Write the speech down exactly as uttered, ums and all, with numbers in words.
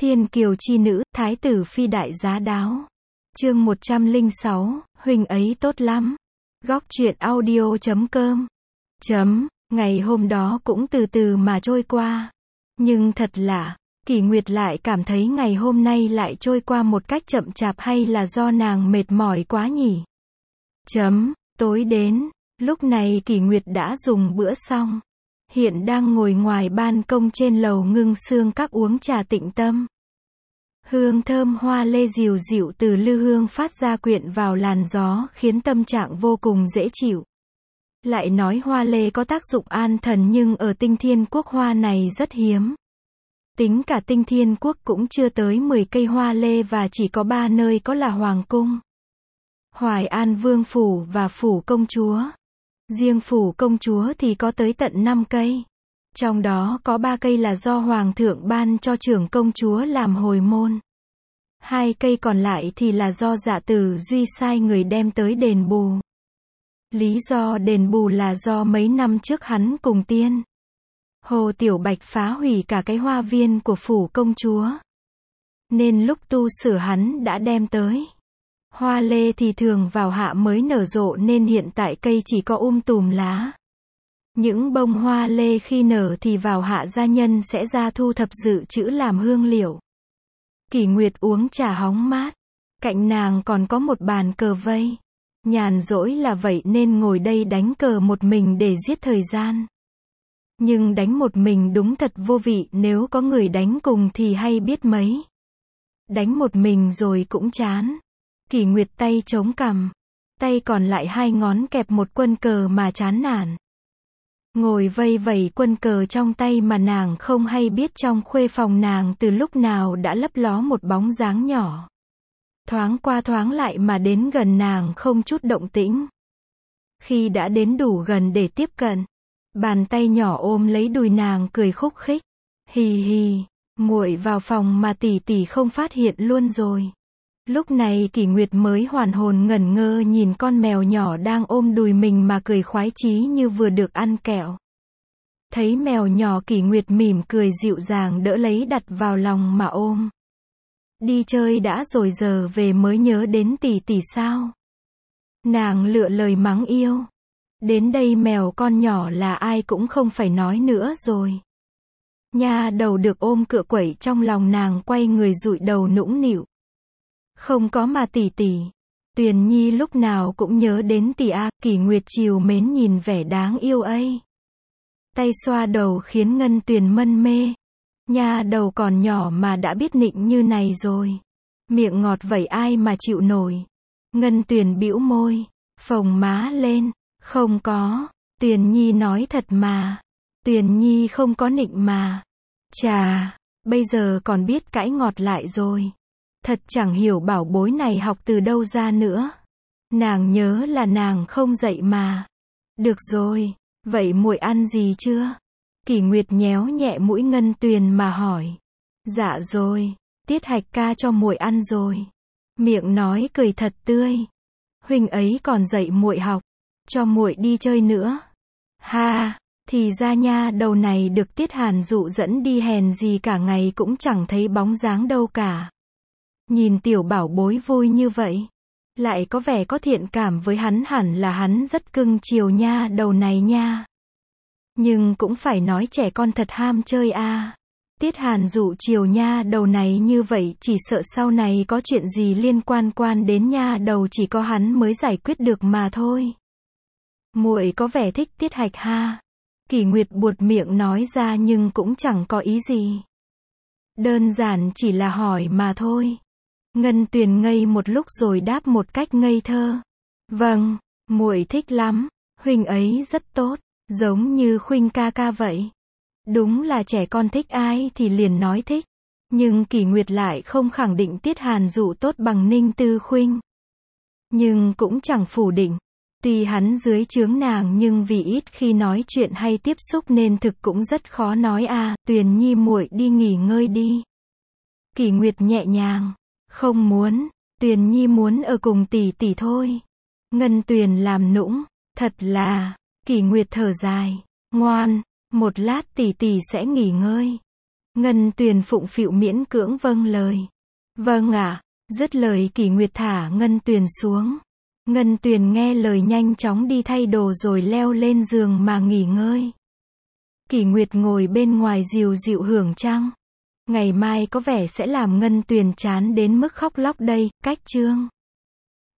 Thiên kiều chi nữ, thái tử phi đại giá đáo. Chương một trăm lẻ sáu, huynh ấy tốt lắm. Góc truyện audio chấm com. Chấm, ngày hôm đó cũng từ từ mà trôi qua. Nhưng thật lạ, Kỷ Nguyệt lại cảm thấy ngày hôm nay lại trôi qua một cách chậm chạp, hay là do nàng mệt mỏi quá nhỉ? Chấm, tối đến, lúc này Kỷ Nguyệt đã dùng bữa xong. Hiện đang ngồi ngoài ban công trên lầu Ngưng Sương Các uống trà tịnh tâm. Hương thơm hoa lê dịu dịu từ lư hương phát ra quyện vào làn gió, khiến tâm trạng vô cùng dễ chịu. Lại nói hoa lê có tác dụng an thần, nhưng ở Tinh Thiên Quốc hoa này rất hiếm. Tính cả Tinh Thiên Quốc cũng chưa tới mười cây hoa lê, và chỉ có ba nơi có là Hoàng Cung, Hoài An Vương Phủ và Phủ Công Chúa. Riêng Phủ Công Chúa thì có tới tận năm cây. Trong đó có ba cây là do Hoàng thượng ban cho trưởng công chúa làm hồi môn. Hai cây còn lại thì là do Dạ Tử Duy sai người đem tới đền bù. Lý do đền bù là do mấy năm trước hắn cùng tiên Hồ Tiểu Bạch phá hủy cả cái hoa viên của Phủ Công Chúa, nên lúc tu sửa hắn đã đem tới. Hoa lê thì thường vào hạ mới nở rộ, nên hiện tại cây chỉ có um tùm lá. Những bông hoa lê khi nở thì vào hạ gia nhân sẽ ra thu thập dự trữ làm hương liệu. Kỷ Nguyệt uống trà hóng mát. Cạnh nàng còn có một bàn cờ vây. Nhàn rỗi là vậy nên ngồi đây đánh cờ một mình để giết thời gian. Nhưng đánh một mình đúng thật vô vị, nếu có người đánh cùng thì hay biết mấy. Đánh một mình rồi cũng chán. Kỷ Nguyệt tay chống cằm, tay còn lại hai ngón kẹp một quân cờ mà chán nản. Ngồi vây vẩy quân cờ trong tay mà nàng không hay biết trong khuê phòng nàng từ lúc nào đã lấp ló một bóng dáng nhỏ. Thoáng qua thoáng lại mà đến gần nàng không chút động tĩnh. Khi đã đến đủ gần để tiếp cận, bàn tay nhỏ ôm lấy đùi nàng cười khúc khích. Hì hì, muội vào phòng mà tỷ tỷ không phát hiện luôn rồi. Lúc này Kỷ Nguyệt mới hoàn hồn ngẩn ngơ nhìn con mèo nhỏ đang ôm đùi mình mà cười khoái chí như vừa được ăn kẹo. Thấy mèo nhỏ, Kỷ Nguyệt mỉm cười dịu dàng đỡ lấy đặt vào lòng mà ôm. Đi chơi đã rồi giờ về mới nhớ đến tỷ tỷ sao? Nàng lựa lời mắng yêu. Đến đây mèo con nhỏ là ai cũng không phải nói nữa rồi. Nha đầu được ôm cựa quẩy trong lòng nàng quay người dụi đầu nũng nịu. Không có mà tỷ tỷ. Tuyền Nhi lúc nào cũng nhớ đến tỷ a. Kỷ Nguyệt trìu mến nhìn vẻ đáng yêu ấy. Tay xoa đầu khiến Ngân Tuyền mân mê. Nha đầu còn nhỏ mà đã biết nịnh như này rồi. Miệng ngọt vậy ai mà chịu nổi. Ngân Tuyền bĩu môi, phồng má lên. Không có. Tuyền Nhi nói thật mà. Tuyền Nhi không có nịnh mà. Chà, bây giờ còn biết cãi ngọt lại rồi. Thật chẳng hiểu bảo bối này học từ đâu ra nữa. Nàng nhớ là nàng không dạy mà. Được rồi, vậy muội ăn gì chưa? Kỷ Nguyệt nhéo nhẹ mũi Ngân Tuyền mà hỏi. Dạ rồi, Tiết Hạch ca cho muội ăn rồi. Miệng nói cười thật tươi. Huynh ấy còn dạy muội học, cho muội đi chơi nữa. Ha, thì ra nha đầu này được Tiết Hàn dụ dẫn đi, hèn gì cả ngày cũng chẳng thấy bóng dáng đâu cả. Nhìn tiểu bảo bối vui như vậy, lại có vẻ có thiện cảm với hắn, hẳn là hắn rất cưng chiều nha đầu này nha. Nhưng cũng phải nói trẻ con thật ham chơi a. À. Tiết Hàn dụ chiều nha đầu này như vậy, chỉ sợ sau này có chuyện gì liên quan quan đến nha đầu chỉ có hắn mới giải quyết được mà thôi. Muội có vẻ thích Tiết Hạch ha. Kỷ Nguyệt buột miệng nói ra nhưng cũng chẳng có ý gì. Đơn giản chỉ là hỏi mà thôi. Ngân Tuyền ngây một lúc rồi đáp một cách ngây thơ. Vâng, muội thích lắm, huynh ấy rất tốt, giống như Khuynh ca ca vậy. Đúng là trẻ con thích ai thì liền nói thích. Nhưng Kỷ Nguyệt lại không khẳng định Tiết Hàn dụ tốt bằng Ninh Tư Khuynh. Nhưng cũng chẳng phủ định. Tuy hắn dưới trướng nàng nhưng vì ít khi nói chuyện hay tiếp xúc nên thực cũng rất khó nói a. À, Tuyền Nhi muội đi nghỉ ngơi đi. Kỷ Nguyệt nhẹ nhàng. Không muốn, Tuyền Nhi muốn ở cùng tỷ tỷ thôi. Ngân Tuyền làm nũng, thật là. Kỷ Nguyệt thở dài, ngoan, một lát tỷ tỷ sẽ nghỉ ngơi. Ngân Tuyền phụng phịu miễn cưỡng vâng lời. Vâng ạ. Dứt lời Kỷ Nguyệt thả Ngân Tuyền xuống. Ngân Tuyền nghe lời nhanh chóng đi thay đồ rồi leo lên giường mà nghỉ ngơi. Kỷ Nguyệt ngồi bên ngoài dìu dịu hưởng trăng. Ngày mai có vẻ sẽ làm Ngân Tuyền chán đến mức khóc lóc đây, cách chương.